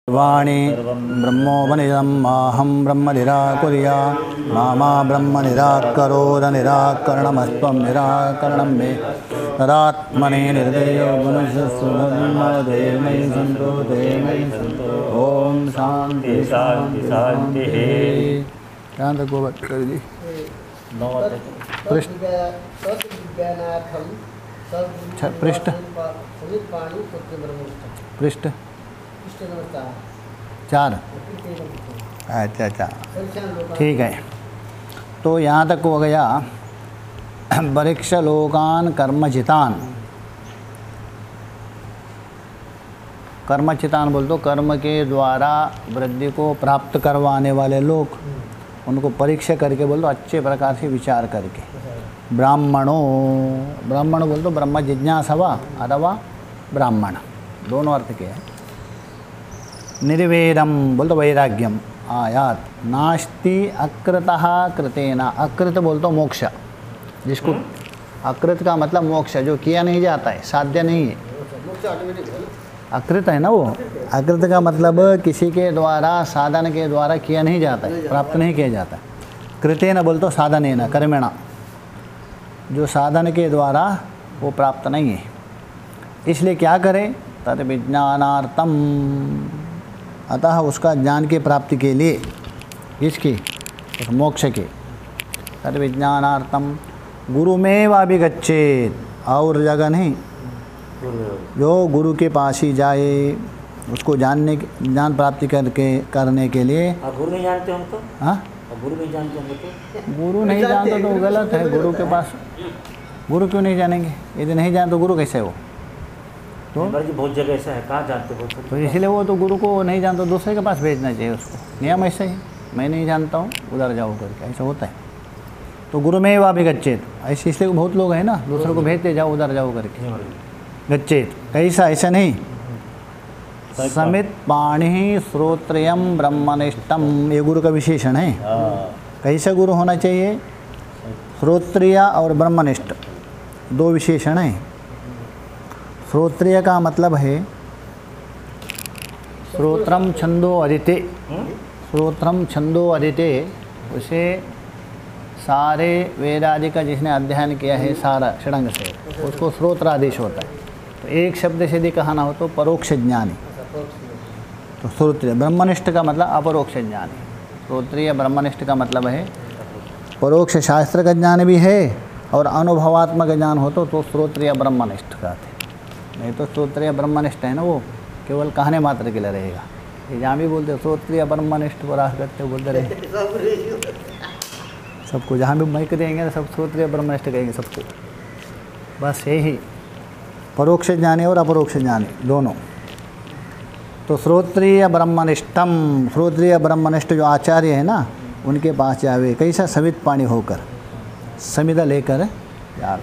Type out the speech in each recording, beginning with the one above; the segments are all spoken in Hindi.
वाणी ब्रह्मोपनिषदं माहं ब्रह्म निराकुर्या मा ब्रह्म निराकरोद निराकरणमस्त्वं निराकरणं मे तदात्मने निर्दयो मनुष्यस्वधर्मदेवमयि सन्तो देवमयि सन्तो ओम शांति शांति शांति। ध्यान रखो कर जी। पृष्ठ पृष्ठ 4। अच्छा ठीक है। तो यहाँ तक हो गया वृक्ष लोकान कर्मचितान। कर्मचितान बोल तो कर्म के द्वारा वृद्धि को प्राप्त करवाने वाले लोग, उनको परीक्षा करके बोल दो अच्छे प्रकार से विचार करके। ब्राह्मणों, ब्राह्मण बोल तो ब्रह्म जिज्ञासवा अथवा ब्राह्मण, दोनों अर्थ के हैं। निर्वेदम बोल तो वैराग्यम आयात। नास्ति अकृतः कृतेना, अकृत बोल तो मोक्ष, जिसको अकृत का मतलब मोक्ष, जो किया नहीं जाता है, साध्य नहीं है, अकृत है ना वो। अकृत का मतलब किसी के द्वारा साधन के द्वारा किया नहीं जाता है, प्राप्त नहीं किया जाता। कृतेन बोल तो साधनेन कर्मेणा, जो साधन के द्वारा वो प्राप्त नहीं है, इसलिए क्या करें, तद विज्ञानार्थम, अतः उसका ज्ञान की प्राप्ति के लिए, इसकी उस मोक्ष के, तद विज्ञानार्थम गुरुमेव अभिगच्छेत, और जगह नहीं, जो गुरु के पास ही जाए, उसको जानने ज्ञान प्राप्ति करने के लिए। गुरु नहीं जानते हम तो, हाँ गुरु नहीं जानते हम तो, गुरु नहीं जानते तो गलत है। गुरु के पास गुरु क्यों नहीं जानेंगे? यदि नहीं जान तो गुरु कैसे हो? तो बहुत जगह ऐसा है, कहाँ जानते हो? तो इसलिए वो तो गुरु को नहीं जानता, दूसरे के पास भेजना चाहिए उसको। नियम ऐसा ही, मैं नहीं जानता हूँ उधर जाओ करके, ऐसा होता है। तो गुरु में वा भी गच्छेत, ऐसे इसलिए बहुत लोग हैं ना, दूसरों को भेजते जाओ उधर जाओ करके। गच्छेत कैसा, ऐसा नहीं। समित पाणि श्रोत्रियम ब्रह्मनिष्ठम, ये गुरु का विशेषण है। कैसा गुरु होना चाहिए? श्रोत्रिय और ब्रह्मनिष्ठ, दो विशेषण हैं। श्रोत्रिय का मतलब है श्रोत्रम छंदो अदिते, श्रोत्रम छंदो अदिते, उसे सारे वेदादि का जिसने अध्ययन किया है सारा षडंग से, उसको श्रोत्रादेश होता है। तो एक शब्द से यदि कहना हो तो परोक्ष ज्ञानी। तो श्रोत्रिय, ब्रह्मनिष्ठ का मतलब अपरोक्ष ज्ञानी। श्रोत्रिय ब्रह्मनिष्ठ का मतलब है परोक्ष शास्त्र का ज्ञान भी है और अनुभवात्मक ज्ञान हो तो श्रोत्रिय ब्रह्मनिष्ठ कहते हैं। नहीं तो श्रोत्रिय ब्रह्मनिष्ठ है ना, वो केवल कहने मात्र के लिए रहेगा। ये जहाँ भी बोलते श्रोत्रिय ब्रह्मनिष्ठ को राह करते बोलते रहे सबको, जहाँ भी मैक देंगे ना सब श्रोत्रिय ब्रह्मनिष्ठ कहेंगे सबको। बस यही परोक्ष ज्ञानी और अपरोक्ष ज्ञानी दोनों। तो श्रोत्रिय ब्रह्मनिष्ठम, श्रोत्रिय ब्रह्मनिष्ठ जो आचार्य है ना, उनके पास जावे। कैसा? समित पाणी होकर, समिधा लेकर यार।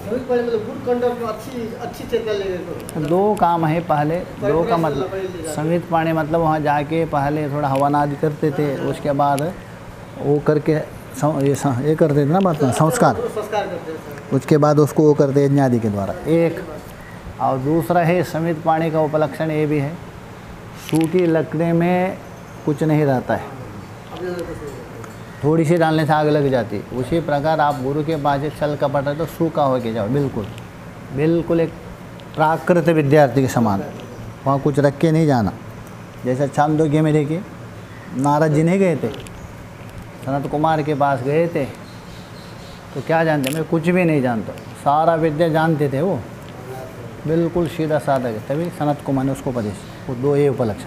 दो काम है पहले, दो का मतलब समित पाणी मतलब वहाँ जाके पहले थोड़ा हवन आदि करते थे, उसके बाद वो करके ये करते थे ना, बात संस्कार, उसके बाद उसको वो करते यज्ञ आदि के द्वारा एक। और दूसरा है समित पाणी का उपलक्षण ये भी है, सूखी लकड़ी में कुछ नहीं रहता है, थोड़ी सी डालने से आग लग जाती। उसी प्रकार आप गुरु के पास छल कपट है तो सूखा हो के जाओ, बिल्कुल बिल्कुल एक प्राकृत विद्यार्थी के समान, वहाँ कुछ रख के नहीं जाना। जैसा छांदोग्य में देखिए नारद जी नहीं गए थे, सनत कुमार के पास गए थे, तो क्या जानते? मैं कुछ भी नहीं जानता, सारा विद्या जानते थे वो, बिल्कुल सीधा साधा है। तभी सनत कुमार ने उसको उपदेश, वो दो ये उपलक्षण।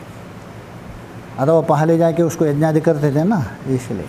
अथवा पहले जाके उसको यज्ञादि करते थे ना, इसलिए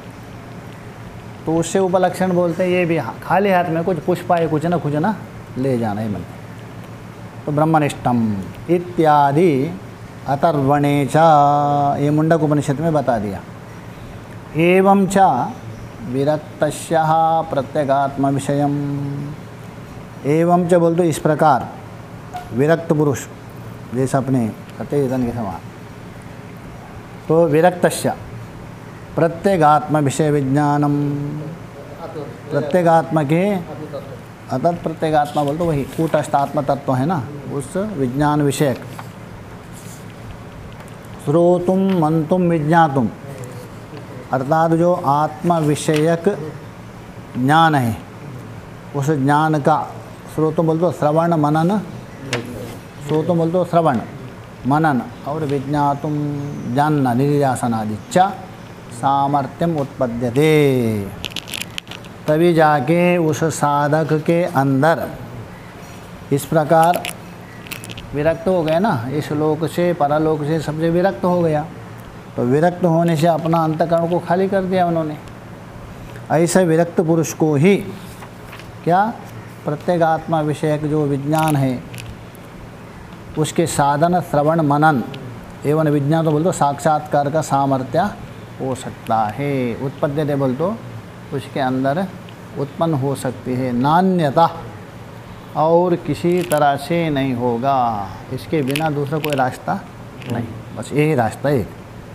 तो उससे उपलक्षण बोलते हैं। ये भी खाली हाथ में कुछ पुष्प आए, कुछ ना ले जाना ही बनता। तो ब्रह्मनिष्ठम इत्यादि अतर्वणे च, ये मुंडक उपनिषद में बता दिया। एवं च विरक्तस्य प्रत्यगात्म विषयम, एवं च बोल तो इस प्रकार, विरक्त पुरुष जैसे अपने सत्यचेतन के समान। तो विरक्तस्य प्रत्यगात्म विषय विज्ञानम, प्रत्यगात्मा के अतत प्रत्यगात्मा बोल तो वही कूटस्थ आत्म तत्व है ना, उस विज्ञान विषयक श्रोतुम मंतुम विज्ञातुम, अर्थात जो आत्मा विषयक ज्ञान है उस ज्ञान का, श्रोतुम बोल तो श्रवण मनन, श्रोतुम बोल तो श्रवण मनन, और विज्ञातुम जानना निधिध्यासन आदि च सामर्थ्यम उत्पद्यते, तभी जाके उस साधक के अंदर इस प्रकार विरक्त हो गया ना, इस लोक से परलोक से सबसे विरक्त हो गया। तो विरक्त होने से अपना अंतःकरण को खाली कर दिया उन्होंने। ऐसे विरक्त पुरुष को ही क्या प्रत्येगात्मा विषयक जो विज्ञान है उसके साधन श्रवण मनन एवं विज्ञान तो बोल तो साक्षात्कार का सामर्थ्य हो सकता है। उत्पद्यते बोल तो उसके अंदर उत्पन्न हो सकती है, नान्यता और किसी तरह से नहीं होगा, इसके बिना दूसरा कोई रास्ता नहीं, बस यही रास्ता है।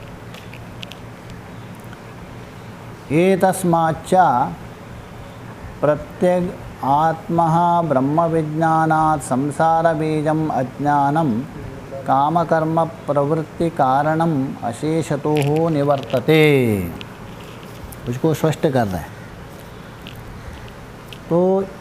एतस्माच्च प्रत्येक आत्मा ब्रह्म विज्ञानात् संसार बीजम अज्ञानम कामकर्म प्रवृत्ति कारणम अशेषतो हो निवर्तते, उसको स्पष्ट कर रहे हैं। तो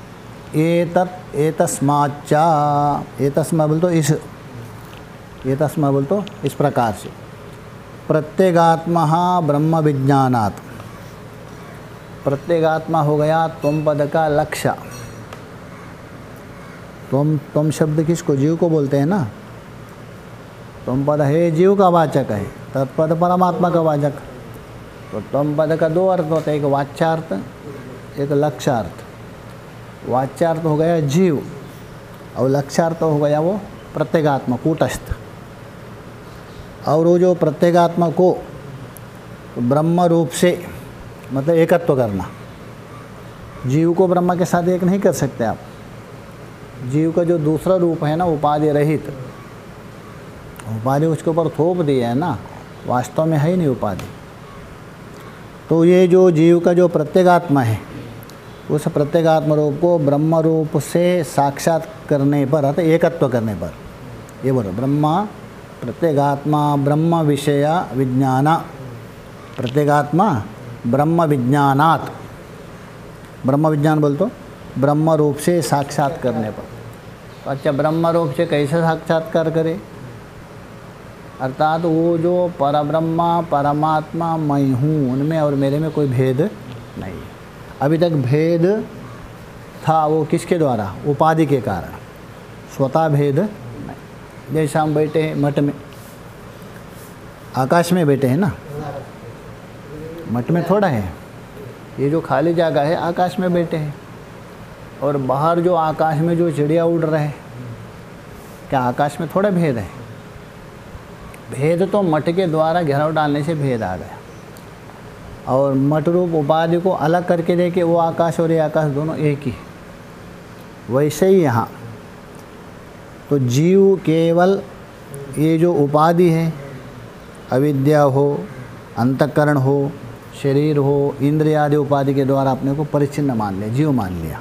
एतस्माच्च, एतस्मा बोल तो इस, एतस्मा बोल तो इस प्रकार से, प्रत्येगात्मा ब्रह्म विज्ञानात्, प्रत्येगात्मा हो गया त्वम पद का लक्ष्य। त्वम शब्द किसको, जीव को बोलते हैं ना। त्वम पद है जीव का वाचक है, तत्पद परमात्मा का वाचक। तो त्वम पद का दो अर्थ होते हैं, एक वाच्यार्थ एक लक्ष्यार्थ। वाच्यार्थ हो गया जीव और लक्ष्यार्थ हो गया वो प्रत्येगात्मा कूटस्थ। और वो जो प्रत्येगात्मा को ब्रह्म रूप से मतलब एकत्व करना, जीव को ब्रह्म के साथ एक नहीं कर सकते आप। जीव का जो दूसरा रूप है ना उपाधि रहित, उपाधि उसके ऊपर थोप दिया है ना, वास्तव में है ही नहीं उपाधि। तो ये जो जीव का जो प्रत्येगात्मा है उस प्रत्येगात्म रूप को ब्रह्म रूप से साक्षात करने पर अर्थात एकत्व करने पर, ये बोलो ब्रह्मा प्रत्येगात्मा ब्रह्म विषय विज्ञान, प्रत्येगात्मा ब्रह्म विज्ञानात्, ब्रह्म विज्ञान बोल तो ब्रह्म रूप से साक्षात करने पर। तो अच्छा ब्रह्म रूप से कैसे साक्षात्कार करे, अर्थात वो जो परब्रह्मा परमात्मा मैं हूँ, उनमें और मेरे में कोई भेद नहीं। अभी तक भेद था वो किसके द्वारा, उपाधि के कारण, स्वतः भेद नहीं। जैसे हम बैठे हैं मठ में, आकाश में बैठे हैं ना, मठ में थोड़ा है, ये जो खाली जगह है आकाश में बैठे हैं। और बाहर जो आकाश में जो चिड़िया उड़ रहे हैं, क्या आकाश में थोड़ा भेद है। भेद तो मठ के द्वारा घेराव डालने से भेद आ गया, और मठ रूप उपाधि को अलग करके देखे वो आकाश और ये आकाश दोनों एक ही। वैसे ही यहाँ तो जीव केवल ये जो उपाधि है, अविद्या हो, अंतःकरण हो, शरीर हो, इंद्रिय आदि उपाधि के द्वारा अपने को परिच्छिन्न मान लिया, जीव मान लिया।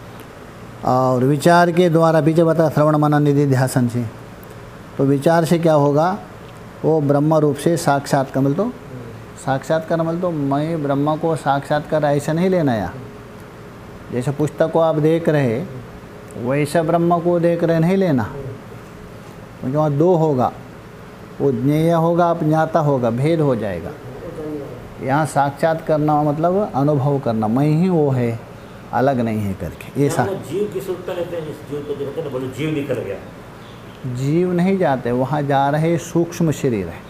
और विचार के द्वारा पीछे बता श्रवण मनन निधिध्यासन से, तो विचार से क्या होगा, वो ब्रह्म रूप से साक्षात्कार मिल तो, साक्षात्कार मिल तो मैं ब्रह्म को साक्षात्कार ऐसा नहीं लेना या जैसे पुस्तक को आप देख रहे वैसा ब्रह्म को देख रहे नहीं लेना, क्योंकि वहाँ दो होगा, वो ज्ञेय होगा अपज्ञाता होगा, भेद हो जाएगा। यहाँ साक्षात करना मतलब अनुभव करना, मैं ही वो है, अलग नहीं है करके। ये जीव की सूत्रता लेते हैं, जीव को जो कहते हैं ना, बोलो जीव निकल गया। जीव नहीं जाते, वहाँ जा रहे सूक्ष्म शरीर है,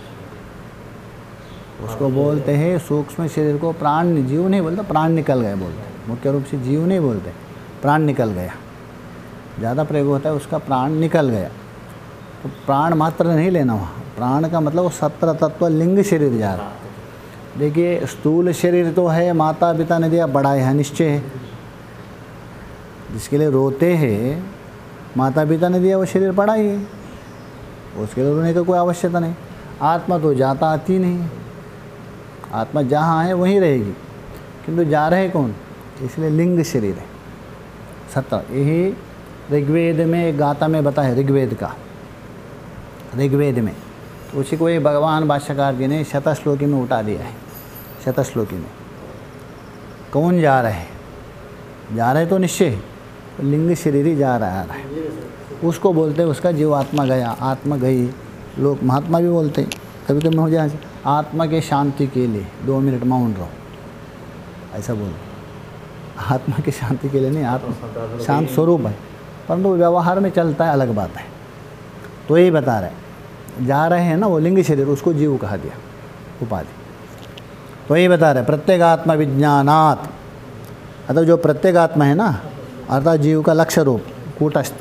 उसको बोलते हैं सूक्ष्म शरीर को प्राण, जीव नहीं बोलते, प्राण निकल गए बोलते, मुख्य रूप से जीव नहीं बोलते, प्राण निकल गया ज़्यादा प्रयोग होता है, उसका प्राण निकल गया। तो प्राण मात्र नहीं लेना वहाँ, प्राण का मतलब वो 17 तत्व लिंग शरीर जा रहा। देखिए स्थूल शरीर तो है, माता पिता ने दिया, बड़ा है निश्चय है, जिसके लिए रोते हैं माता पिता ने दिया वो शरीर पड़ा ही है, उसके लिए रोने का कोई आवश्यकता नहीं। आत्मा तो जाता आती नहीं, आत्मा जहाँ है वहीं रहेगी, किंतु जा रहे कौन, इसलिए लिंग शरीर है 17। यही ऋग्वेद में एक गाथा में बताया, ऋग्वेद का, ऋग्वेद में उसी को ये भगवान भाष्यकार जी ने शतश्लोकी में उठा दिया है। शतश्लोकी में कौन जा रहा है? जा रहे तो निश्चय, लिंग शरीर ही जा रहा है, उसको बोलते हैं उसका जीवात्मा गया, आत्मा गई। लोग महात्मा भी बोलते हैं कभी कभी हो जाए आत्मा के शांति के लिए 2 मिनट मौन रहो, ऐसा बोलो। आत्मा की शांति के लिए नहीं, आत्मा शांत स्वरूप है, परंतु व्यवहार में चलता है अलग बात है। तो यही बता रहे, जा रहे हैं ना वो लिंग शरीर, उसको जीव कहा दिया उपाधि। तो यही बता रहे प्रत्येगात्मा विज्ञानात्, अतः जो प्रत्येगात्मा है ना अर्थात जीव का लक्ष्य रूप कूटस्थ,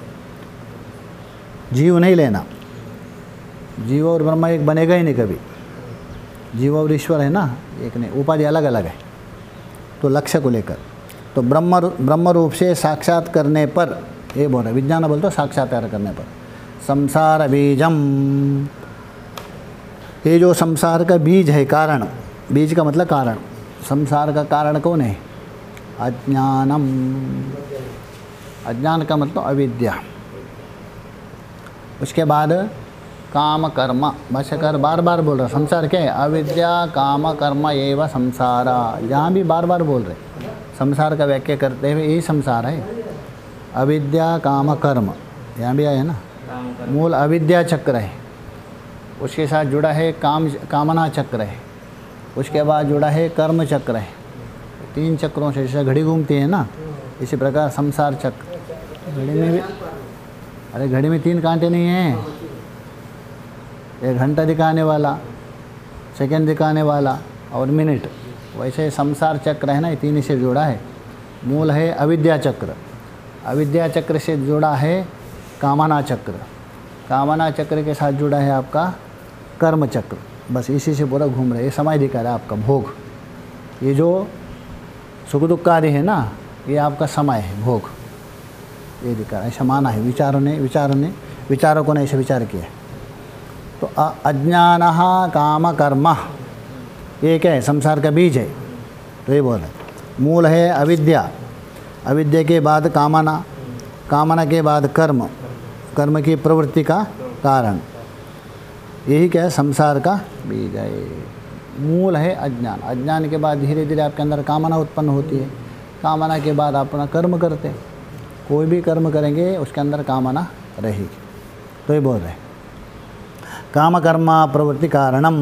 जीव नहीं लेना। जीव और ब्रह्म एक बनेगा ही नहीं कभी, जीव और ईश्वर है ना एक नहीं, उपाधि अलग अलग है। तो लक्ष्य को लेकर तो ब्रह्म रूप से साक्षात करने पर, ये बोल रहे विज्ञान बोलते साक्षात्कार करने पर, संसार बीजम, ये जो संसार का बीज है, कारण, बीज का मतलब कारण, संसार का कारण कौन है? अज्ञानम, अज्ञान का मतलब अविद्या। उसके बाद काम कर्म, भाष्यकार बार बार बोल रहा संसार क्या है? अविद्या काम कर्म एवं संसारा, यहाँ भी बार बार बोल रहे संसार का व्याख्या करते हुए यही संसार है। अविद्या काम कर्म, यहाँ भी आया है ना, मूल अविद्या चक्र है, उसके साथ जुड़ा है कामना चक्र है, उसके बाद जुड़ा है कर्म चक्र है। 3 चक्रों से जैसे घड़ी घूमती है ना, इसी प्रकार संसार चक्र। घड़ी में भी, अरे घड़ी में 3 कांटे नहीं हैं, 1 घंटा दिखाने वाला, सेकंड दिखाने वाला और मिनट, वैसे संसार चक्र है ना, ये 3 से जुड़ा है। मूल है अविद्या चक्र, अविद्या चक्र से जुड़ा है कामना चक्र, कामना चक्र के साथ जुड़ा है आपका कर्म चक्र। बस इसी से पूरा घूम रहे, ये समय दिखा रहा है आपका भोग। ये जो सुख दुख कार्य है ना, ये आपका समय है, भोग, ये दिखा रहा है। ऐसा माना है विचारकों ने ऐसे विचार किया। तो अज्ञान काम कर्म, ये क्या है? संसार का बीज है। तो ये बोल रहे मूल है अविद्या, अविद्या के बाद कामना, कामना के बाद कर्म, कर्म की प्रवृत्ति का कारण, यही क्या है? संसार का बीज है। मूल है अज्ञान, अज्ञान के बाद धीरे धीरे आपके अंदर कामना उत्पन्न होती है, कामना के बाद आप अपना कर्म करते, कोई भी कर्म करेंगे उसके अंदर कामना रहेगी। तो ये बोल रहे काम कर्म प्रवृत्ति कारणम,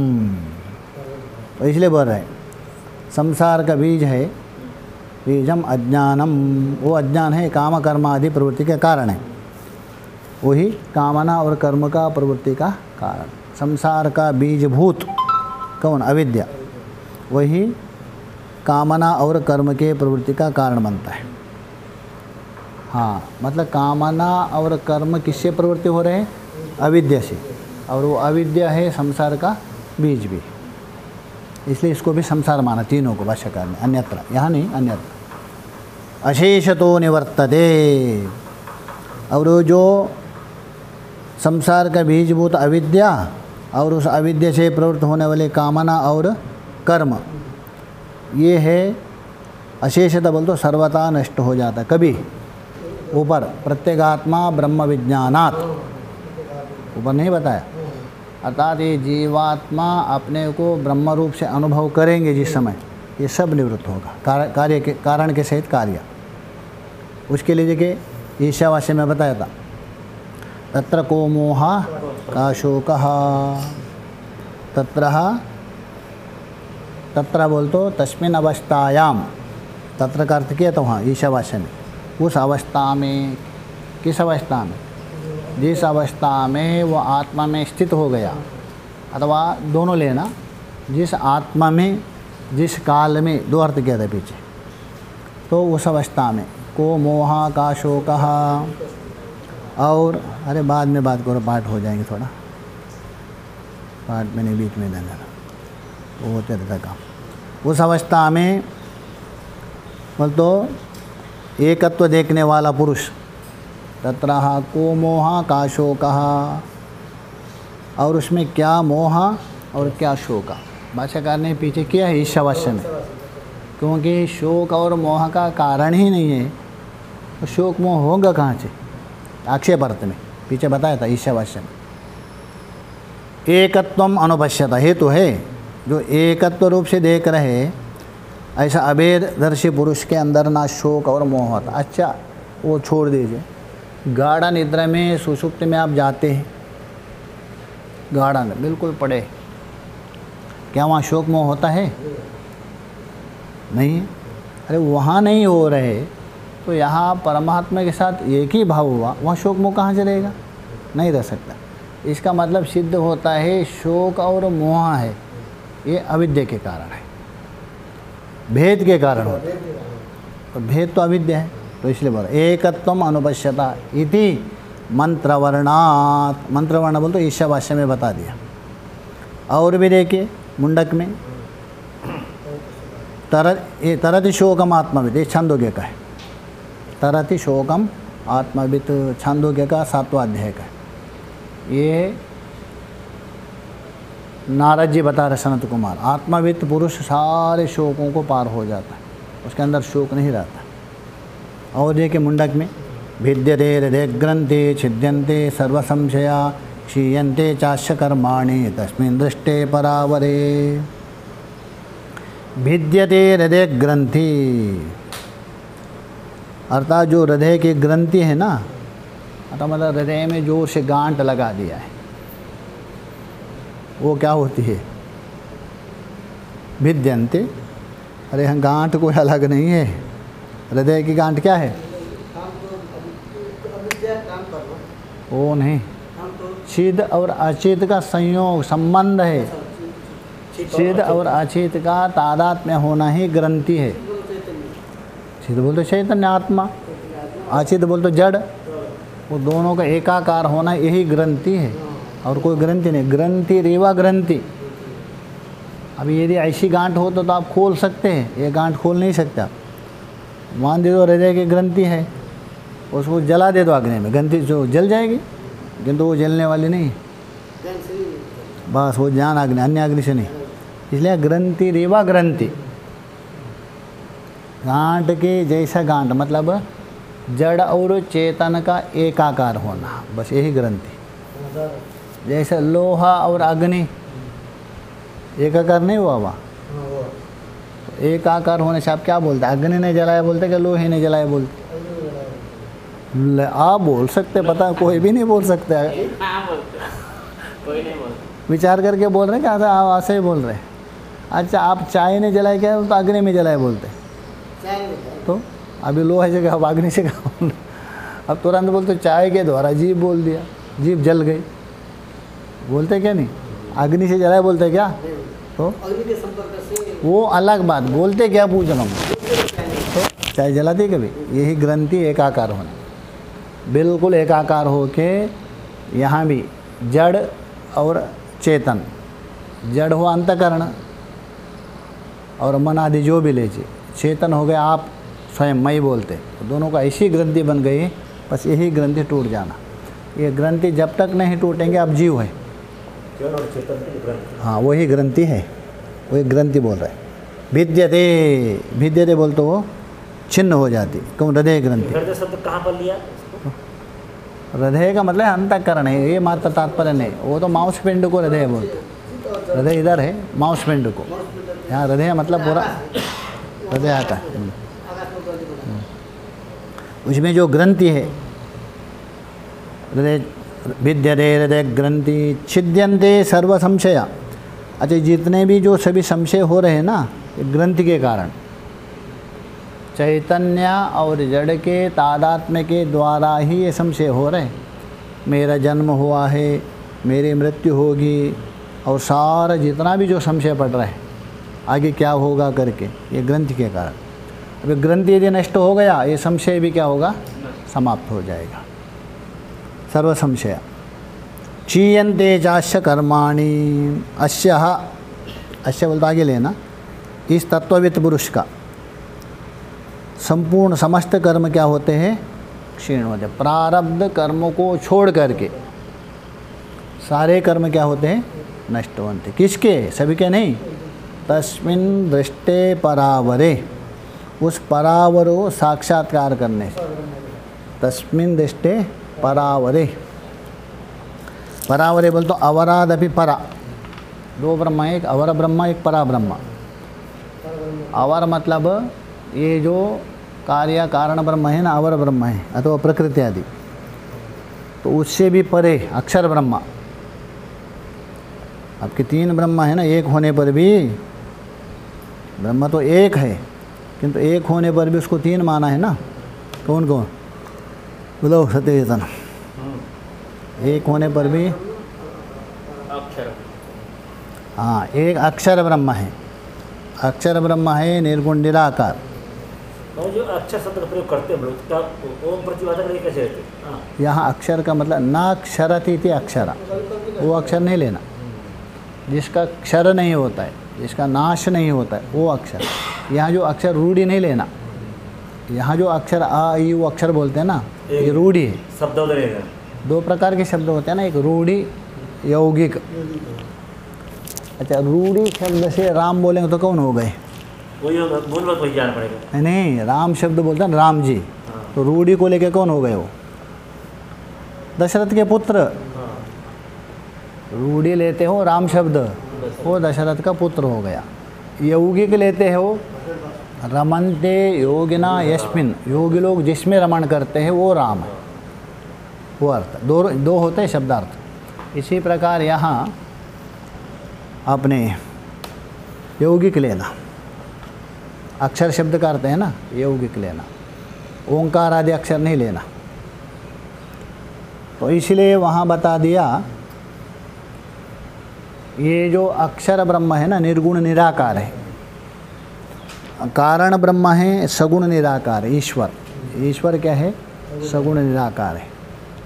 तो इसलिए बोल रहे संसार का बीज है, बीजम अज्ञानम, वो अज्ञान है काम कर्म आदि प्रवृत्ति के कारण है, वही कामना और कर्म का प्रवृत्ति का कारण। संसार का बीजभूत कौन? अविद्या, वही कामना और कर्म के प्रवृत्ति का कारण बनता है। हाँ, मतलब कामना और कर्म किससे प्रवृत्ति हो रहे हैं? अविद्या से, और वो अविद्या है संसार का बीज भी, इसलिए इसको भी संसार माना तीनों को भाष्यकार ने, अन्यत्र, यहाँ नहीं अन्यत्र। अशेषतो निवर्तते, और जो संसार का बीजभूत अविद्या और उस अविद्या से प्रवृत्त होने वाले कामना और कर्म, ये है अशेषता बोल तो सर्वथा नष्ट हो जाता। कभी ऊपर प्रत्येगात्मा ब्रह्म विज्ञानात्, ऊपर नहीं बताया, अर्थात ये जीवात्मा अपने को ब्रह्म रूप से अनुभव करेंगे जिस समय, ये सब निवृत्त होगा, कार्य के कारण के सहित कार्य। उसके लिए देखिए ईशावास्य में बताया था, तत्र को मोहा का शोकः, तत्र बोल तो तस्मिन् अवस्थायाम, तत्र का अर्थ किया तो वहाँ ईशावास्य में, उस अवस्था में, किस अवस्था में? जिस अवस्था में वो आत्मा में स्थित हो गया, अथवा दोनों लेना, जिस आत्मा में, जिस काल में, 2 अर्थ किया था पीछे, तो उस अवस्था में को मोहा का शोकः, और अरे बाद में बात करो, पाठ हो जाएंगे थोड़ा, पाठ मैंने बीच में देना, वो होते रहता काम। उस अवस्था में बोल तो एकत्व देखने वाला पुरुष, तत्रह को मोहा का शोकः, और उसमें क्या मोह और क्या शोक, भाष्यकार ने पीछे किया है ईशावास्य में, क्योंकि शोक और मोह का कारण ही नहीं है, तो शोक मोह होगा कहाँ से? आक्षेप अर्थ में पीछे बताया था ईशावास्य में। एकत्वम अनुपश्यता, हेतु है जो एकत्व रूप से देख रहे, ऐसा अभेददर्शी पुरुष के अंदर ना शोक और मोह होता। अच्छा वो छोड़ दीजिए, गाढ़ा निद्रा में सुषुप्ति में आप जाते हैं, गाढ़ा में बिल्कुल पड़े, क्या वहाँ शोक मोह होता है? नहीं। अरे वहाँ नहीं हो रहे तो यहाँ परमात्मा के साथ एक ही भाव हुआ, वहाँ शोक मोह कहाँ चलेगा? नहीं रह सकता। इसका मतलब सिद्ध होता है शोक और मोह है ये अविद्या के कारण है, भेद के कारण होता है, तो भेद तो अविद्या है, तो इसलिए बोला एकत्वम अनुपश्यता इति मंत्रवर्णात्। मंत्रवर्ण बोल तो ईशावास्य में बता दिया। और भी देखिए मुंडक में तरति शोकम आत्मविद, ये छांदोग्य का है, तरति शोकम आत्मविद, छांदोग्य का 7वां अध्याय का है। ये नारद जी बता रहे सनत कुमार, आत्मविद पुरुष सारे शोकों को पार हो जाता है, उसके अंदर शोक नहीं रहता। और देखिए मुंडक में भिद्यते हृदय ग्रंथि छिद्यन्ते सर्व संशया क्षीयन्ते चास्य कर्माणि तस्मिन् दृष्टे परावरे। भिद्यते हृदय ग्रंथि अर्थात जो हृदय की ग्रंथि है ना, अर्थात मतलब हृदय में जोर से गांठ लगा दिया है, वो क्या होती है? भिद्यन्ते। अरे हम गांठ कोई अलग नहीं है, हृदय की गांठ क्या है? वो नहीं, चिद और अचित का संयोग संबंध है, चिद और अचित का तादात्म्य होना ही ग्रंथि है। चिद बोल तो चैतन्य आत्मा, अचित बोल तो जड़, वो दोनों का एकाकार होना यही ग्रंथि है, और कोई ग्रंथि नहीं। ग्रंथि रेवा ग्रंथि। अभी यदि ऐसी गांठ हो तो आप खोल सकते हैं, ये गांठ खोल नहीं सकते आप। मान दे दो हृदय की ग्रंथि है, उसको जला दे दो अग्नि में, ग्रंथि जो जल जाएगी, किंतु वो जलने वाली नहीं, बस वो ज्ञान अग्नि, अन्य अग्नि से नहीं। इसलिए ग्रंथि रेवा ग्रंथि, गांठ के जैसा गांठ मतलब जड़ और चेतन का एकाकार होना, बस यही ग्रंथि। जैसे लोहा और अग्नि एकाकार नहीं हुआ वहाँ, तो एकाकार होने से आप क्या बोलते? अग्नि ने जलाया बोलते कि लोहे ने जलाया बोलते? आप बोल सकते, पता कोई भी नहीं बोल सकते, कोई नहीं बोलता। विचार करके बोल रहे क्या? आप ऐसे ही बोल रहे। अच्छा आप चाय ने जलाया क्या तो अग्नि में जलाया बोलते, तो अभी लोहे से कहा, अग्नि से कहा, अब तुरंत बोलते चाय के द्वारा जीभ बोल दिया, जीभ जल गई, बोलते क्या नहीं? अग्नि से जलाया बोलते क्या? तो वो अलग बात, बोलते क्या पूछ रहा हूँ, तो चाय जलाती कभी? यही ग्रंथि एकाकार होना, बिल्कुल एकाकार हो के यहाँ भी जड़ और चेतन, जड़ हो अंतकरण और मन आदि जो भी लीजिए, चेतन हो गया आप स्वयं मई बोलते, तो दोनों का ऐसी ग्रंथि बन गई, बस यही ग्रंथि टूट जाना। ये ग्रंथि जब तक नहीं टूटेंगे आप जीव है, हाँ वही ग्रंथि है, वही ग्रंथि बोल रहे। भिद्यते, भिद्यते बोल तो वो छिन्न हो जाती, क्यों? हृदय ग्रंथि। हृदय शब्द कहाँ पर लिया? हृदय का मतलब अंतःकरण है, ये मात्र तात्पर्य नहीं। वो तो मांस पिंड को हृदय बोलते, हृदय इधर है, मांस पिंड को, यहाँ हृदय मतलब पूरा हृदय आता है। उसमें जो ग्रंथि है हृदय, विद्यते हृदय ग्रंथि छिद्यन्ते सर्व संशया। अच्छा जितने भी जो सभी संशय हो रहे हैं ना, ये ग्रंथि के कारण, चैतन्य और जड़ के तादात्म्य के द्वारा ही ये संशय हो रहे। मेरा जन्म हुआ है, मेरी मृत्यु होगी, और सारा जितना भी जो संशय पड़ रहा है आगे क्या होगा करके, ये ग्रंथि के कारण। अभी ग्रंथि यदि नष्ट हो गया, ये संशय भी क्या होगा? समाप्त हो जाएगा। सर्व संशय क्षीयन्ते चास्य कर्माणि। अस्य बोलता आगे लेना, इस तत्ववित्त पुरुष का संपूर्ण समस्त कर्म क्या होते हैं? क्षीण होते। प्रारब्ध कर्मों को छोड़ करके सारे कर्म क्या होते हैं? नष्ट होते। किसके? सभी के नहीं। तस्मिन् दृष्टे परावरे, उस परावरो साक्षात्कार करने से, तस्मिन् दृष्टे परावरे। परावरे बोल तो अवरादपि परा, दो ब्रह्म है, एक अवर ब्रह्म एक परा ब्रह्म। अवर मतलब ये जो कार्य कारण ब्रह्म है ना, अवर ब्रह्म है अथवा प्रकृति आदि, तो उससे भी परे अक्षर ब्रह्म। आपके तीन ब्रह्म है ना, एक होने पर भी ब्रह्म तो एक है, किंतु एक होने पर भी उसको तीन माना है ना। कौन कौन बोलो सत्यचेतन? एक होने पर भी अक्षर। हाँ, एक अक्षर ब्रह्म है, अक्षर ब्रह्म है निर्गुण निराकार। और जो अक्षर शब्द का प्रयोग करते हैं हम लोग, तब ओम प्रतिवादक नहीं कैसे रहते? हाँ, यहाँ अक्षर का मतलब नाक्षरति इति अक्षरा, वो अक्षर नहीं लेना। जिसका क्षर नहीं होता है, जिसका नाश नहीं होता है, वो अक्षर। यहाँ जो अक्षर रूढ़ी नहीं लेना। यहाँ जो अक्षर आ ई वो अक्षर बोलते हैं ना, ये रूढ़ी है। शब्द रहेगा। दो प्रकार के शब्द होते हैं ना, एक रूढ़ी यौगिक। अच्छा, रूढ़ी शब्द से राम बोलेंगे तो कौन हो गए? वही होगा, मूल बात वही जाना पड़ेगा। नहीं, राम शब्द बोलते हैं राम जी, तो रूढ़ी को लेके कौन हो गए? वो दशरथ के पुत्र। रूढ़ी लेते हो राम शब्द, वो दशरथ का पुत्र हो गया। यौगिक लेते हो रमनते योगिना यस्मिन, योगी लोग जिसमें रमण करते हैं वो राम है, वो अर्थ। दो होते हैं शब्दार्थ। इसी प्रकार यहाँ अपने यौगिक लेना, अक्षर शब्द का अर्थ है ना यौगिक लेना, ओंकार आदि अक्षर नहीं लेना। तो इसलिए वहाँ बता दिया ये जो अक्षर ब्रह्म है ना, निर्गुण निराकार है। कारण ब्रह्म है सगुण निराकार, ईश्वर। ईश्वर क्या है? सगुण निराकार है।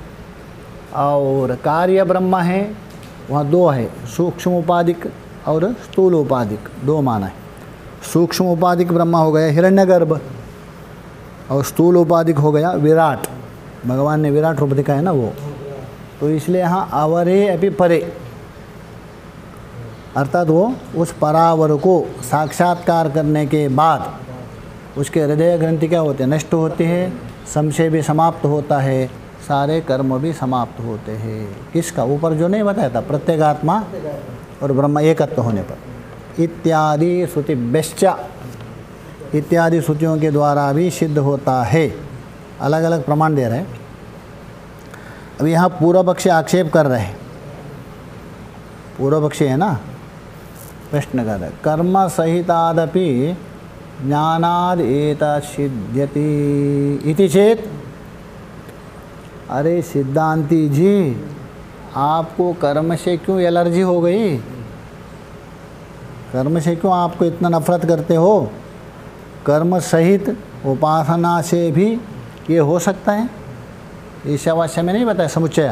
और कार्य ब्रह्म है, वहाँ दो है, सूक्ष्म उपाधिक और स्थूल उपाधिक, दो माना है। सूक्ष्म उपाधिक ब्रह्म हो गया हिरण्यगर्भ, और स्थूल उपाधिक हो गया विराट। भगवान ने विराट रूप दिखाया ना वो। तो इसलिए यहाँ अवरे अपि परे, अर्थात वो उस परावर को साक्षात्कार करने के बाद उसके हृदय ग्रंथि क्या होते हैं? नष्ट होते हैं, संशय भी समाप्त होता है, सारे कर्म भी समाप्त होते हैं। किसका? ऊपर जो नहीं बताया था, प्रत्येगात्मा और ब्रह्म एकत्व होने पर। इत्यादि श्रुतिभ्यश्च, इत्यादि श्रुतियों के द्वारा भी सिद्ध होता है। अलग अलग प्रमाण दे रहे हैं। अब यहाँ पूर्व पक्षी आक्षेप कर रहे हैं, पूर्व पक्षी है ना, प्रश्न कर रहे, कर्म सहितादपि ज्ञानाद एतत् सिद्ध्यति इति चेत। अरे सिद्धांती जी, आपको कर्म से क्यों एलर्जी हो गई? कर्म से क्यों आपको इतना नफरत करते हो? कर्म सहित उपासना से भी ये हो सकता है। ईशावास्य में नहीं बताया समुच्चय,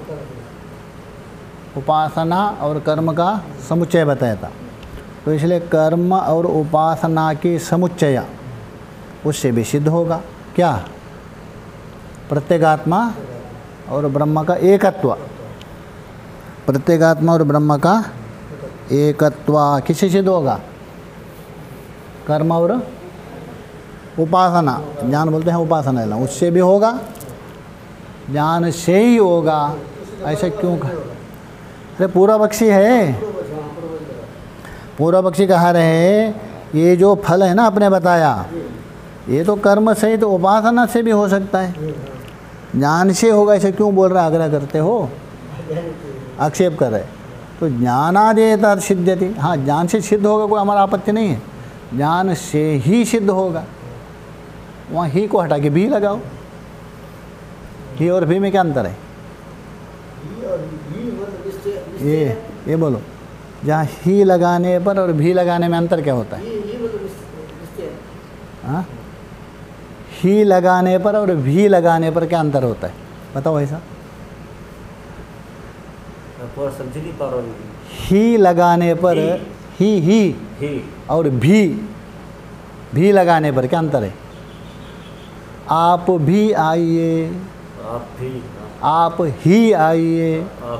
उपासना और कर्म का समुच्चय बताया था। तो इसलिए कर्म और उपासना की समुच्चय, उससे भी सिद्ध होगा क्या? प्रत्येगात्मा और ब्रह्म का एकत्व। प्रत्येगात्मा और ब्रह्म का एकत्व किससे सिद्ध होगा? कर्म और उपासना, ज्ञान बोलते हैं उपासना लेना, उससे भी होगा, ज्ञान से ही होगा। ऐसा क्यों कहा? अरे पूर्व पक्षी है, पूर्व पक्षी कहा रहे ये जो फल है ना आपने बताया, ये तो कर्म सहित तो उपासना से भी हो सकता है, ज्ञान से होगा। ऐसे क्यों बोल रहा, आग्रह करते हो, आक्षेप कर रहे। तो ज्ञानादेतत् सिद्ध्यति, हाँ ज्ञान से सिद्ध होगा, कोई हमारा आपत्ति नहीं है, ज्ञान से ही सिद्ध होगा। वहाँ ही को हटा के भी लगाओ। ही और भी में क्या अंतर है? ये बोलो, जहाँ ही लगाने पर और भी लगाने में अंतर क्या होता है? हाँ, ही लगाने पर और भी लगाने पर क्या अंतर होता है? बताओ ऐसा। समझ नहीं पा रहा हूँ। ही लगाने पर ही और भी लगाने पर क्या अंतर है? आप भी आइए, आप ही आइए,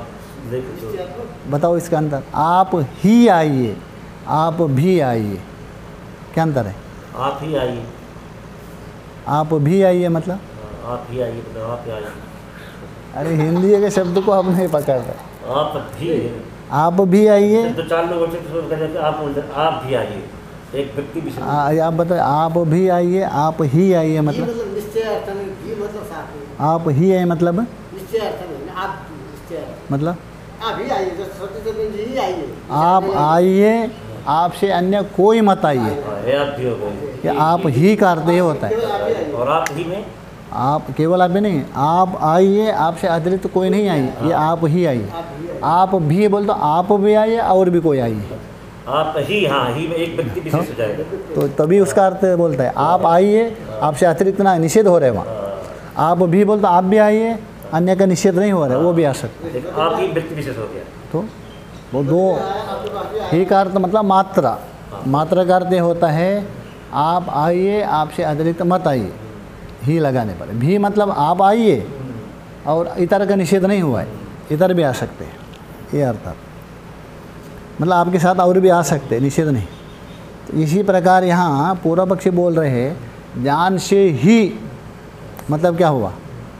बताओ इसका अंतर। आप ही आइए, आप भी आइए, क्या अंतर है? आप ही आइए, आप भी आइए मतलब आप ही आइए, मतलब आप ही आइए। अरे हिंदी के शब्द को आप नहीं पकड़ रहे। आप भी आप भी आइए, तो 4 लोग होते तो कहते हैं आप भी आइए, एक व्यक्ति भी आप बताइए, आप भी आइए, आप ही आइए मतलब निश्चय अर्थ में भी मतलब साथ में आप ही आइए मतलब निश्चय अर्थ में आप निश्चय मतलब आप ही आइए, जैसे सत्यनारायण जी ही आइए, आप आइए, आपसे अन्य कोई मत आइए। आप भी हो गए कि आप ही का अर्थ ये होता है, केवल आप ही आइए। और आप ही में आप केवल आप ही नहीं, आप आइए, आपसे अतिरिक्त कोई नहीं आइए, ये आप ही आइए। आप ही आइए। आप भी बोल तो आप भी आइए और भी कोई आइए, आप ही, हाँ ही में एक व्यक्ति विशेष हो जाएगा। तो तभी उसका अर्थ बोलता है आप आइए, आपसे अतिरिक्त ना निषेध हो रहे वहाँ। आप भी बोल तो आप भी आइए, अन्य का निषेध नहीं हो रहा है, वो भी आ सकते। लेकिन आप ही व्यक्ति विशेष हो गया। तो वो दो आपके पास भी आइए। ही का अर्थ मतलब मात्रा, मात्रा का अर्थ ये होता है आप आइए, आपसे अतिरिक्त मत आइए, ही लगाने पर। भी मतलब आप आइए और इतर का निषेध नहीं हुआ है, इतर भी आ सकते हैं, ये अर्थ। मतलब आपके साथ और भी आ सकते हैं, निषेध नहीं। तो इसी प्रकार यहाँ पूर्व पक्षी बोल रहे हैं ज्ञान से ही, मतलब क्या हुआ,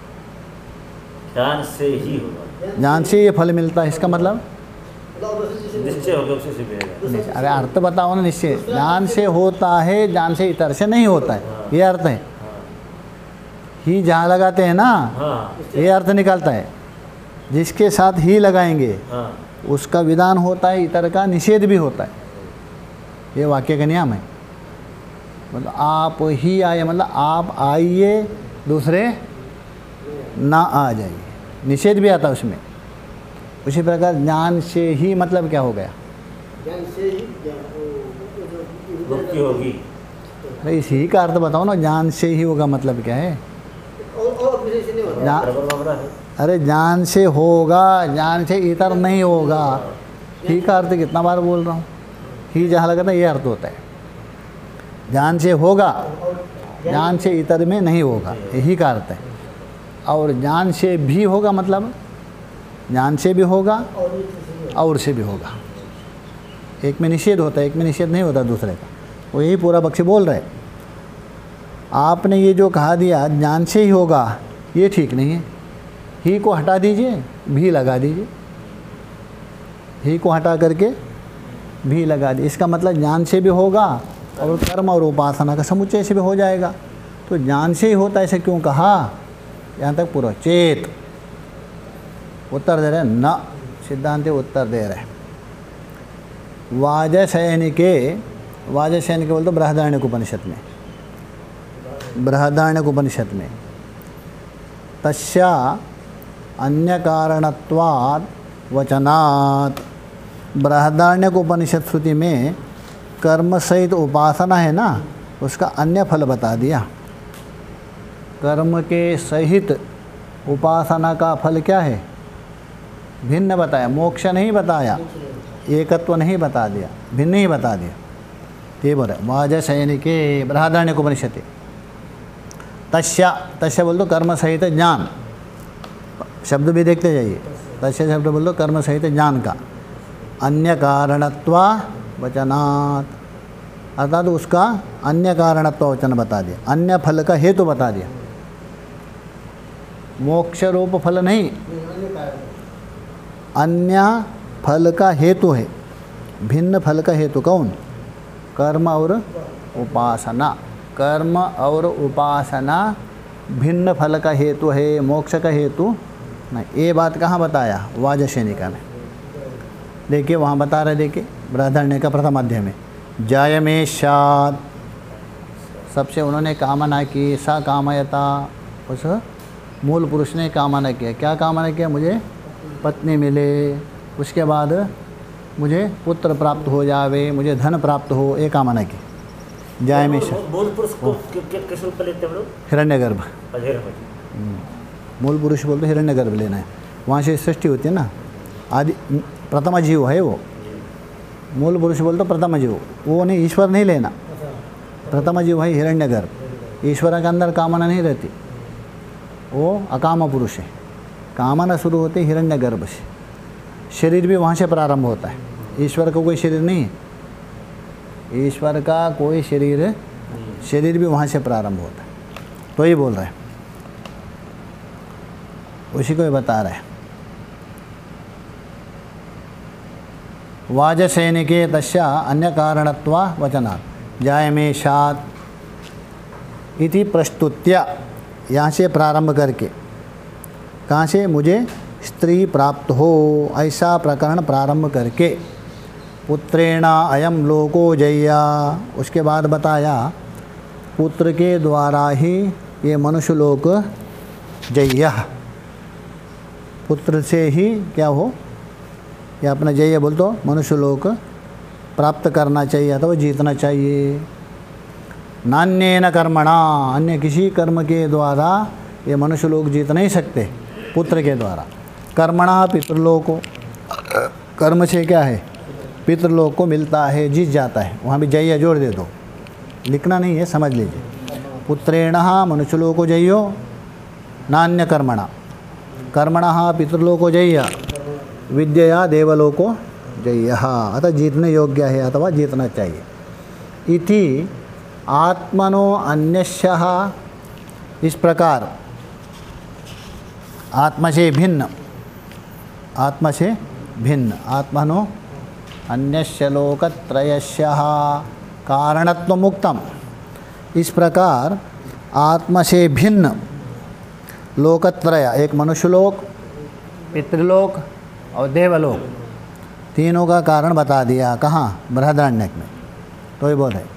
ज्ञान से ही होगा, ज्ञान से ये फल मिलता है, इसका मतलब निश्चय हो गया, उसी से मिलेगा। अरे अर्थ बताओ ना। निश्चय ज्ञान से होता है, ज्ञान से इतर से नहीं होता है, ये अर्थ है। ही जहाँ लगाते हैं ना, हाँ ये अर्थ निकलता है। जिसके साथ ही लगाएंगे हाँ उसका विधान होता है, इतर का निषेध भी होता है, ये वाक्य का नियम है। मतलब आप ही आए मतलब आप आइए, दूसरे ना आ जाइए, निषेध भी आता है उसमें। उसी प्रकार ज्ञान से ही मतलब क्या हो गया, ज्ञान से ही वो जो मुक्ति होगी। अरे इस ही का अर्थ बताओ ना, ज्ञान से ही होगा मतलब क्या है। और विषय से नहीं होता। बराबर बाबरा है। अरे ज्ञान से होगा, ज्ञान से इतर नहीं होगा। ही का अर्थ कितना बार बोल रहा हूँ, ही जहाँ लगा था ये अर्थ होता है। ज्ञान से होगा, ज्ञान से इतर में नहीं होगा, यही का अर्थ है। और ज्ञान से भी होगा मतलब ज्ञान से भी होगा और ये चीज़ नहीं और से भी होगा। एक में निषेध होता है, एक में निषेध नहीं होता दूसरे का। वो यही पूरा पक्षी बोल रहे। आपने ये जो कहा दिया ज्ञान से ही होगा, ये ठीक नहीं है। ही को हटा दीजिए, भी लगा दीजिए। ही को हटा करके भी लगा दीजिए, इसका मतलब ज्ञान से भी होगा और कर्म और उपासना का समुच्चय से भी हो जाएगा। तो ज्ञान से ही होता है, ऐसे क्यों कहा। यहाँ तक पूरा चेत उत्तर दे रहे हैं, न सिद्धांत उत्तर दे रहे हैं। वाजसैनिके, वाजसैनिके बोलते बृहदारण्यक उपनिषद में, बृहदारण्यक उपनिषद में तस्या अन्य कारणत्वात् वचनात्। बृहदारण्यक उपनिषद श्रुति में कर्म सहित उपासना है ना, उसका अन्य फल बता दिया। कर्म के सहित उपासना का फल क्या है, भिन्न बताया। मोक्ष नहीं बताया, एकत्व नहीं बता दिया, भिन्न ही बता दिया। ये बोल रहे वाजसैनिके बृहदारण्यक उपनिषद। तस्या, तस्या बोल दो कर्म सहित ज्ञान, शब्द भी देखते जाइए। तस्या शब्द बोल दो कर्म सहित ज्ञान का। अन्य कारणत्वा वचनात्, अर्थात उसका अन्य कारणत्व वचन बता दिया, अन्य फल का हेतु बता दिया। मोक्ष रूप फल नहीं, अन्य फल का हेतु है। भिन्न फल का हेतु कौन, कर्म और उपासना। कर्म और उपासना भिन्न फल का हेतु है, मोक्ष का हेतु नहीं। ये बात कहाँ बताया, वाजसैनिका में। देखिए वहाँ बता रहे, देखिए बृहदारण्यक का प्रथम अध्याय में जायमेशात्, सबसे उन्होंने कामना की। सा कामयता, उस मूल पुरुष ने कामना किया। क्या कामना किया, मुझे पत्नी मिले, उसके बाद मुझे पुत्र प्राप्त हो जावे, मुझे धन प्राप्त हो, ये कामना की। जायमेशात् मूल पुरुष को किस रूप में लेते हैं हम लोग, हिरण्यगर्भ। अधेर मूल पुरुष बोलते हिरण्यगर्भ लेना है, वहाँ से सृष्टि होती है ना। आदि प्रथम जीव है वो। मूल पुरुष बोलते प्रथम जीव, वो नहीं, ईश्वर नहीं लेना। प्रथम जीव है हिरण्यगर्भ। ईश्वर के अंदर कामना नहीं रहती, वो अकाम पुरुष है। कामना शुरू होती है हिरण्यगर्भ से। शरीर भी वहाँ से प्रारंभ होता है। ईश्वर का कोई शरीर नहीं है, ईश्वर का कोई शरीर भी वहाँ से प्रारंभ होता है। तो ये बोल रहे हैं, उसी को ये बता रहे हैं। वाजसैनिके तस्य अन्य कारणत्वा वचनात् जायमेषात् इति प्रस्तुत्य, यहाँ से प्रारंभ करके, कहाँ से, मुझे स्त्री प्राप्त हो, ऐसा प्रकरण प्रारंभ करके, पुत्रेण अयम लोको जय्या, उसके बाद बताया पुत्र के द्वारा ही ये मनुष्य लोक जय्या, पुत्र से ही क्या हो, या अपना जय्या बोल तो मनुष्य लोक प्राप्त करना चाहिए अथवा जीतना चाहिए। नान्येन कर्मणा, अन्य किसी कर्म के द्वारा ये मनुष्य लोग जीत नहीं सकते, पुत्र के द्वारा। कर्मणा पितृलोको, कर्म से क्या है, पितृलोक को मिलता है, जीत जाता है। वहाँ भी जय्या जोड़ दे दो, लिखना नहीं है, समझ लीजिए। पुत्रेण मनुष्यलोको जय्यो नान्य कर्मणा, कर्मणः पितृलोको जय्या विद्यया देवलोको जय्यः, अतः जीतने योग्य है अथवा जीतना चाहिए। इति आत्मनो अन्यस्यः, इस प्रकार आत्मा से भिन्न, आत्मा से भिन्न, आत्मनो अन्यस्य लोकत्रयस्यः कारणत्व मुक्तम, इस प्रकार आत्मा से भिन्न लोकत्रय, एक मनुष्यलोक, पितृलोक और देवलोक, तीनों का कारण बता दिया। कहाँ, बृहदारण्यक में। तो ये बोल रहे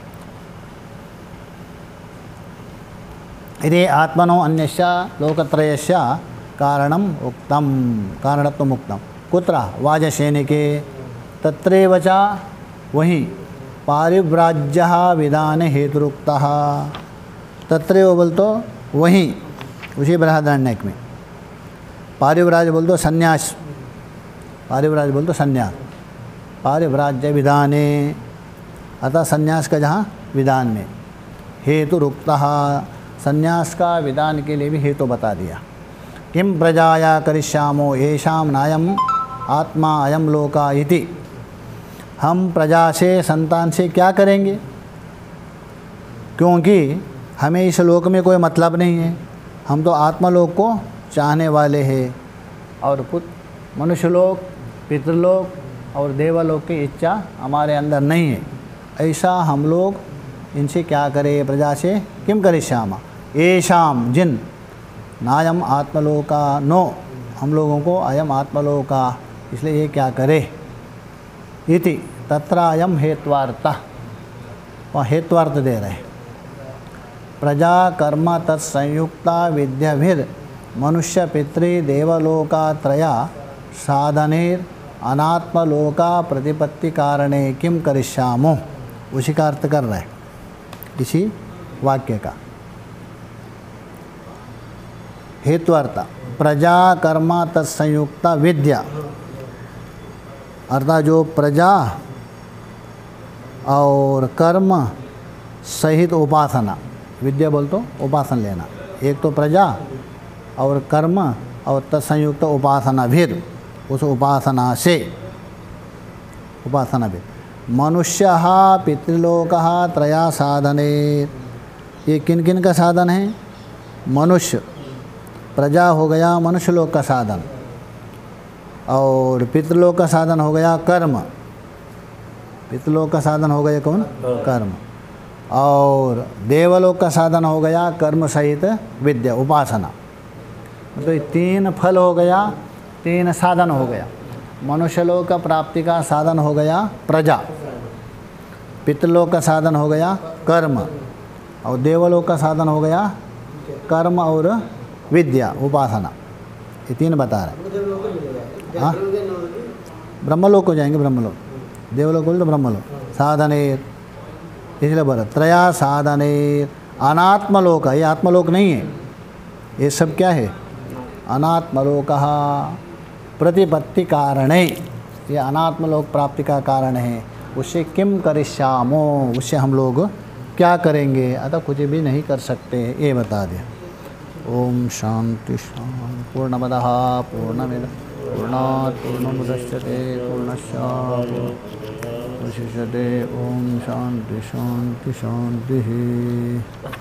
यदि आत्मनो अन्यस्य लोकत्रयस्य कारणम उक्तम, कारणत्वम उक्तम। कुत्र, वाजसैनिके, तत्रैव च, वहीं, पारिव्राज्यः विधान हेतुरुक्तः, तत्रैव बोल तो वहीं, उसी बृहदारण्यक में। पारिव्राज बोल तो संन्यास, पारिव्राज बोल तो संन्यास, पारिव्राज्य विधाने, अतः संन्यास का जहाँ विधान में, हेतुरुक्तः, संन्यास का विधान के लिए भी हेतु बता दिया। किम प्रजाया करिष्यामो येषां नायम आत्मा अयम लोका इति, हम प्रजा से, संतान से क्या करेंगे, क्योंकि हमें इस लोक में कोई मतलब नहीं है, हम तो आत्मलोक को चाहने वाले हैं, और मनुष्यलोक, पितृलोक और देवलोक की इच्छा हमारे अंदर नहीं है। ऐसा हम लोग इनसे क्या करें, प्रजा से किम करिष्यामा, येषां, जिन, नायम आत्मलोका, नो, हम लोगों को अयम आत्मलोका, इसलिए ये क्या करे। इति तत्र अयम हेत्वार्थः, वह हेत्वार्थ दे रहे हैं। प्रजा कर्म तत्संयुक्ता विद्याभिर मनुष्य पितृ देवलोकात्रया साधनेर अनात्मलोका प्रतिपत्ति कारणे किम करिष्यामो, उसी का अर्थ कर रहे हैं इसी वाक्य का। हेत्वार्थ, प्रजा कर्म तत्संयुक्ता विद्या, अर्थात जो प्रजा और कर्म सहित उपासना, विद्या बोल तो उपासना लेना, एक तो प्रजा और कर्म और तत्संयुक्त उपासना भी, उस उपासना से, उपासना भी, मनुष्य पितृलोक त्रया साधने, ये किन किन का साधन है, मनुष्य, प्रजा हो गया मनुष्यलोक का साधन, और पितृलोक का साधन हो गया कर्म, पितृलोक का साधन हो गया कौन, कर्म, और देवलोक का साधन हो गया कर्म सहित विद्या, उपासना। तो ये तीन फल हो गया, तीन साधन हो गया। मनुष्यलोक का प्राप्ति का साधन हो गया प्रजा, पितृलोक का साधन हो गया कर्म, और देवलोक का साधन हो गया कर्म और विद्या, उपासना। ये तीन बता रहे। हाँ, ब्रह्मलोक को जाएंगे, ब्रह्मलोक, देवलोक बोल तो ब्रह्मलोक, साधनेर, इसलिए बोला त्रया साधनेर, अनात्मलोक, ये आत्मलोक नहीं है, ये सब क्या है, अनात्मलोक प्रतिपत्ति कारणे, ये अनात्मलोक प्राप्ति का कारण है। उससे किम करिष्यामो, उससे हम लोग क्या करेंगे, अतः कुछ भी नहीं कर सकते, ये बता दें। ओम शांति शांति। पूर्णमदः पूर्णमिदं पूर्णात् पूर्णमुदच्यते पूर्णस्य पूर्णमुदच्यते। ओम शांति शांति शांति।